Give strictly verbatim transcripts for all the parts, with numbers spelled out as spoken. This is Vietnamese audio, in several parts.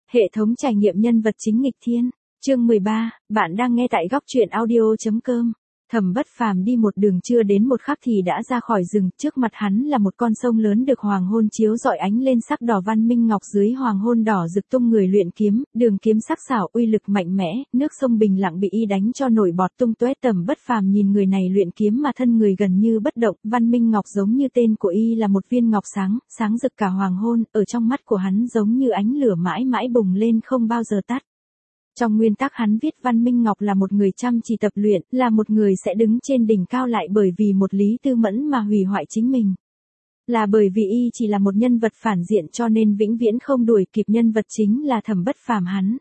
Hệ thống trải nghiệm nhân vật chính nghịch thiên. Chương mười ba, bạn đang nghe tại góc truyện audio.com. Thẩm Bất Phàm đi một đường chưa đến một khắc thì đã ra khỏi rừng, trước mặt hắn là một con sông lớn được hoàng hôn chiếu rọi ánh lên sắc đỏ. Văn Minh Ngọc dưới hoàng hôn đỏ rực tung người luyện kiếm, đường kiếm sắc sảo uy lực mạnh mẽ, nước sông bình lặng bị y đánh cho nổi bọt tung tóe. Thẩm Bất Phàm nhìn người này luyện kiếm mà thân người gần như bất động, Văn Minh Ngọc giống như tên của y là một viên ngọc sáng, sáng rực cả hoàng hôn, ở trong mắt của hắn giống như ánh lửa mãi mãi bùng lên không bao giờ tắt. Trong nguyên tắc hắn viết Văn Minh Ngọc là một người chăm chỉ tập luyện, là một người sẽ đứng trên đỉnh cao lại bởi vì một Lý Tư Mẫn mà hủy hoại chính mình. Là bởi vì y chỉ là một nhân vật phản diện cho nên vĩnh viễn không đuổi kịp nhân vật chính là Thẩm Bất Phàm hắn.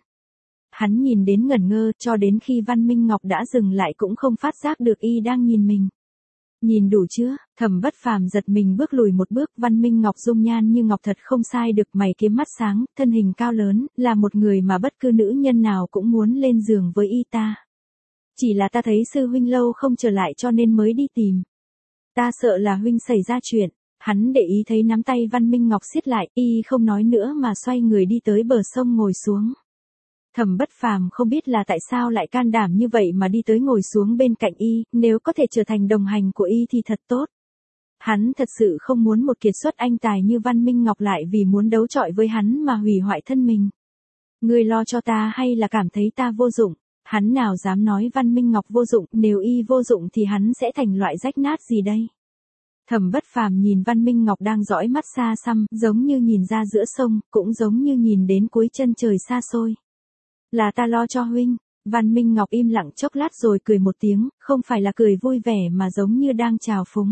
Hắn nhìn đến ngẩn ngơ cho đến khi Văn Minh Ngọc đã dừng lại cũng không phát giác được y đang nhìn mình. Nhìn đủ chưa? Thẩm Bất Phàm giật mình bước lùi một bước. Văn Minh Ngọc dung nhan như ngọc thật không sai được, mày kiếm mắt sáng, thân hình cao lớn, là một người mà bất cứ nữ nhân nào cũng muốn lên giường với y ta. Chỉ là ta thấy sư huynh lâu không trở lại cho nên mới đi tìm. Ta sợ là huynh xảy ra chuyện. Hắn để ý thấy nắm tay Văn Minh Ngọc siết lại, y không nói nữa mà xoay người đi tới bờ sông ngồi xuống. Thẩm Bất Phàm không biết là tại sao lại can đảm như vậy mà đi tới ngồi xuống bên cạnh y, nếu có thể trở thành đồng hành của y thì thật tốt. Hắn thật sự không muốn một kiệt xuất anh tài như Văn Minh Ngọc lại vì muốn đấu chọi với hắn mà hủy hoại thân mình. Ngươi lo cho ta hay là cảm thấy ta vô dụng? Hắn nào dám nói Văn Minh Ngọc vô dụng, nếu y vô dụng thì hắn sẽ thành loại rách nát gì đây? Thẩm Bất Phàm nhìn Văn Minh Ngọc đang dõi mắt xa xăm, giống như nhìn ra giữa sông, cũng giống như nhìn đến cuối chân trời xa xôi. Là ta lo cho huynh. Văn Minh Ngọc im lặng chốc lát rồi cười một tiếng, không phải là cười vui vẻ mà giống như đang chào phúng.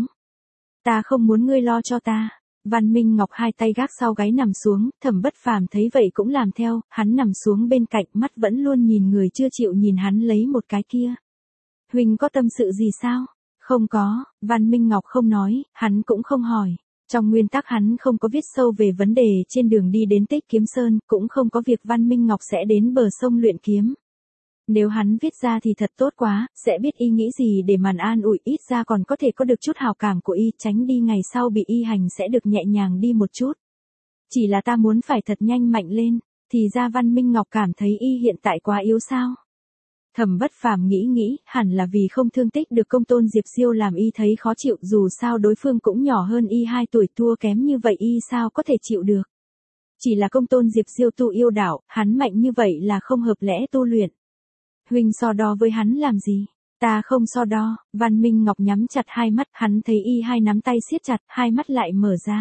Ta không muốn ngươi lo cho ta. Văn Minh Ngọc hai tay gác sau gáy nằm xuống, Thẩm Bất Phàm thấy vậy cũng làm theo, hắn nằm xuống bên cạnh, mắt vẫn luôn nhìn người chưa chịu nhìn hắn lấy một cái kia. Huynh có tâm sự gì sao? Không có. Văn Minh Ngọc không nói, hắn cũng không hỏi. Trong nguyên tắc hắn không có viết sâu về vấn đề trên đường đi đến Tích Kiếm Sơn, cũng không có việc Văn Minh Ngọc sẽ đến bờ sông luyện kiếm. Nếu hắn viết ra thì thật tốt quá, sẽ biết y nghĩ gì để màn an ủi, ít ra còn có thể có được chút hào cảm của y, tránh đi ngày sau bị y hành sẽ được nhẹ nhàng đi một chút. Chỉ là ta muốn phải thật nhanh mạnh lên, thì ra Văn Minh Ngọc cảm thấy y hiện tại quá yếu sao? Thẩm Bất Phàm nghĩ nghĩ, hẳn là vì không thương tích được công tôn Diệp Siêu làm y thấy khó chịu, dù sao đối phương cũng nhỏ hơn y hai tuổi, thua kém như vậy y sao có thể chịu được. Chỉ là công tôn Diệp Siêu tu yêu đạo, hắn mạnh như vậy là không hợp lẽ tu luyện. Huynh so đo với hắn làm gì? Ta không so đo. Văn Minh Ngọc nhắm chặt hai mắt, hắn thấy y hai nắm tay siết chặt, hai mắt lại mở ra.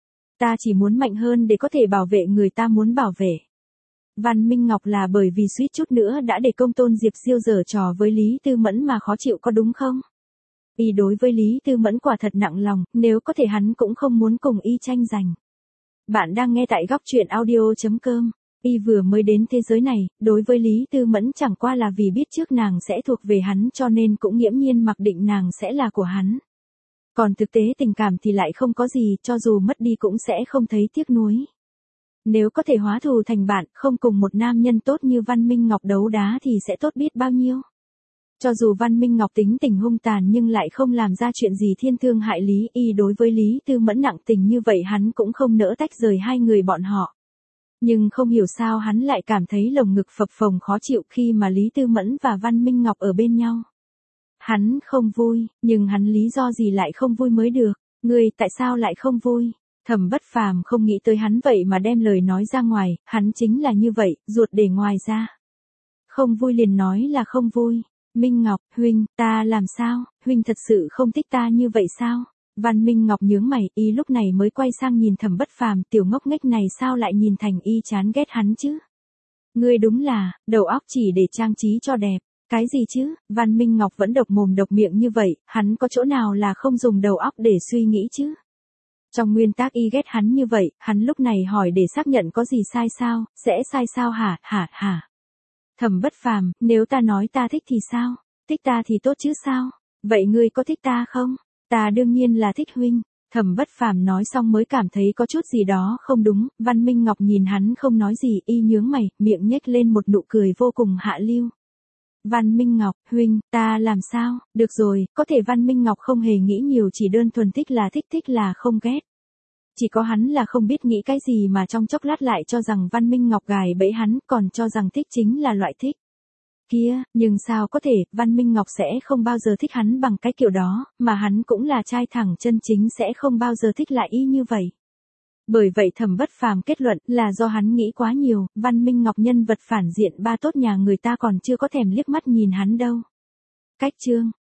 Ta chỉ muốn mạnh hơn để có thể bảo vệ người ta muốn bảo vệ. Văn Minh Ngọc là bởi vì suýt chút nữa đã để công tôn Diệp Siêu giở trò với Lý Tư Mẫn mà khó chịu có đúng không? Y đối với Lý Tư Mẫn quả thật nặng lòng, nếu có thể hắn cũng không muốn cùng y tranh giành. Bạn đang nghe tại góc truyện audio.com. Y vừa mới đến thế giới này, đối với Lý Tư Mẫn chẳng qua là vì biết trước nàng sẽ thuộc về hắn cho nên cũng nghiễm nhiên mặc định nàng sẽ là của hắn. Còn thực tế tình cảm thì lại không có gì, cho dù mất đi cũng sẽ không thấy tiếc nuối. Nếu có thể hóa thù thành bạn, không cùng một nam nhân tốt như Văn Minh Ngọc đấu đá thì sẽ tốt biết bao nhiêu. Cho dù Văn Minh Ngọc tính tình hung tàn nhưng lại không làm ra chuyện gì thiên thương hại Lý, y đối với Lý Tư Mẫn nặng tình như vậy hắn cũng không nỡ tách rời hai người bọn họ. Nhưng không hiểu sao hắn lại cảm thấy lồng ngực phập phồng khó chịu khi mà Lý Tư Mẫn và Văn Minh Ngọc ở bên nhau. Hắn không vui, nhưng hắn lý do gì lại không vui mới được? Ngươi tại sao lại không vui? Thẩm Bất Phàm không nghĩ tới hắn vậy mà đem lời nói ra ngoài, hắn chính là như vậy, ruột để ngoài ra. Không vui liền nói là không vui. Minh Ngọc, huynh, ta làm sao? Huynh thật sự không thích ta như vậy sao? Văn Minh Ngọc nhướng mày, y lúc này mới quay sang nhìn Thẩm Bất Phàm, tiểu ngốc nghếch này sao lại nhìn thành y chán ghét hắn chứ? Ngươi đúng là, đầu óc chỉ để trang trí cho đẹp. Cái gì chứ? Văn Minh Ngọc vẫn độc mồm độc miệng như vậy, hắn có chỗ nào là không dùng đầu óc để suy nghĩ chứ? Trong nguyên tắc y ghét hắn như vậy, hắn lúc này hỏi để xác nhận có gì sai sao, sẽ sai sao hả, hả, hả? Thẩm Bất Phàm, nếu ta nói ta thích thì sao? Thích ta thì tốt chứ sao? Vậy ngươi có thích ta không? Ta đương nhiên là thích huynh. Thẩm Bất Phàm nói xong mới cảm thấy có chút gì đó không đúng, Văn Minh Ngọc nhìn hắn không nói gì, y nhướng mày, miệng nhếch lên một nụ cười vô cùng hạ lưu. Văn Minh Ngọc, huynh, ta làm sao? Được rồi, có thể Văn Minh Ngọc không hề nghĩ nhiều, chỉ đơn thuần thích là thích, thích là không ghét. chỉ có hắn là không biết nghĩ cái gì mà trong chốc lát lại cho rằng Văn Minh Ngọc gài bẫy hắn, còn cho rằng thích chính là loại thích kia, nhưng sao có thể, Văn Minh Ngọc sẽ không bao giờ thích hắn bằng cái kiểu đó, mà hắn cũng là trai thẳng chân chính sẽ không bao giờ thích lại y như vậy. Bởi vậy Thẩm Bất Phàm kết luận là do hắn nghĩ quá nhiều, Văn Minh Ngọc nhân vật phản diện ba tốt nhà người ta còn chưa có thèm liếc mắt nhìn hắn đâu. Cách chương